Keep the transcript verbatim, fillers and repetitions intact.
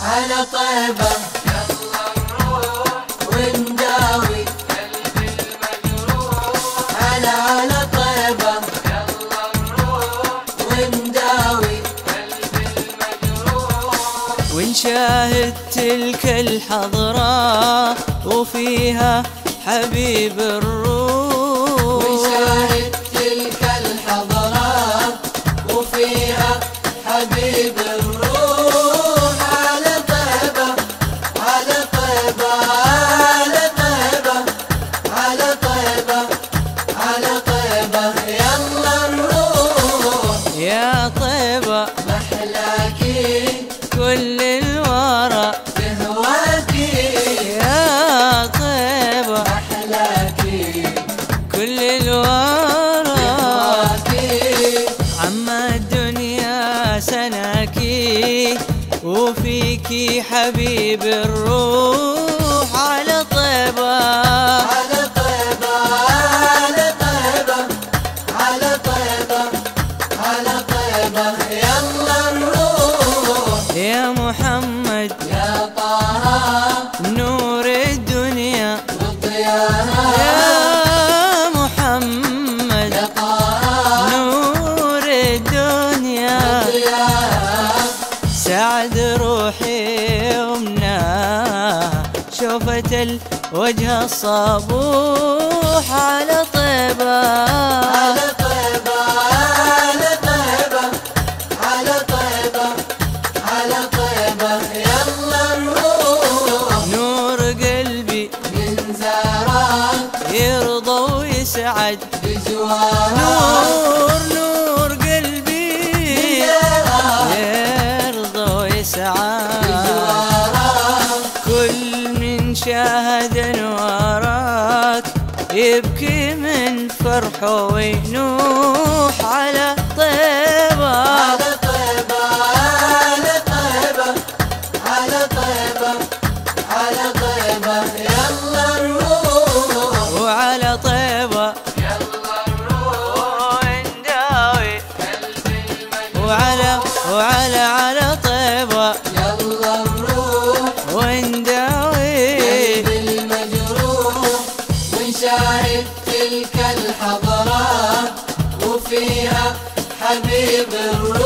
على طيبة يلا نروح ونداوي قلب المجروح. على على طيبة يلا نروح ونداوي قلب المجروح. ونشاهد تلك الحضرة وفيها حبيب الروح. ونشاهد تلك الحضارات وفيها حبيب الروح. على طيبة على طيبة على طيبة على طيبة على طيبة يلا نروح يا طيبة محلاكي كل الورى تهواكي يا طيبة محلاكي كل الورى تهواكي. عما الدنيا سناكي وفيكي حبيب الروح. على طيبة على طيبة على طيبة على طيبة على طيبة يلا نروح يا محمد يا طه نور الدنيا وضياها يا محمد يا طه نور الدنيا وضياها. سعد روحي ومناها شوفت الوجه الصبوح. على طيبة على طيبة على طيبة على طيبة على طيبة يلا نروح نور قلبي من زارات يرضى ويسعد بجوارها. نور نور قلبي يرضى ويسعد كل من شاهد انوارك يبكي من فرحه وينوح. على طيبة على طيبة على طيبة على طيبة على طيبة يلا نروح وعلى طيبة يلا نروح ونداوي قلب المجروح. وعلى وعلى على طيبة يلا نروح ونداوي قلب المجروح. ونشاهد تلك الحضارات وفيها حبيب الروح.